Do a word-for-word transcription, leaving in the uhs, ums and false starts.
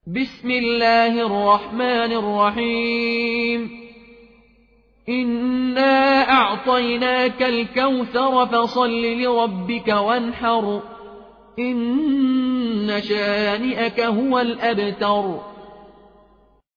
بسم الله الرحمن الرحيم إنا أعطيناك الكوثر فصل لربك وانحر إن شانئك هو الأبتر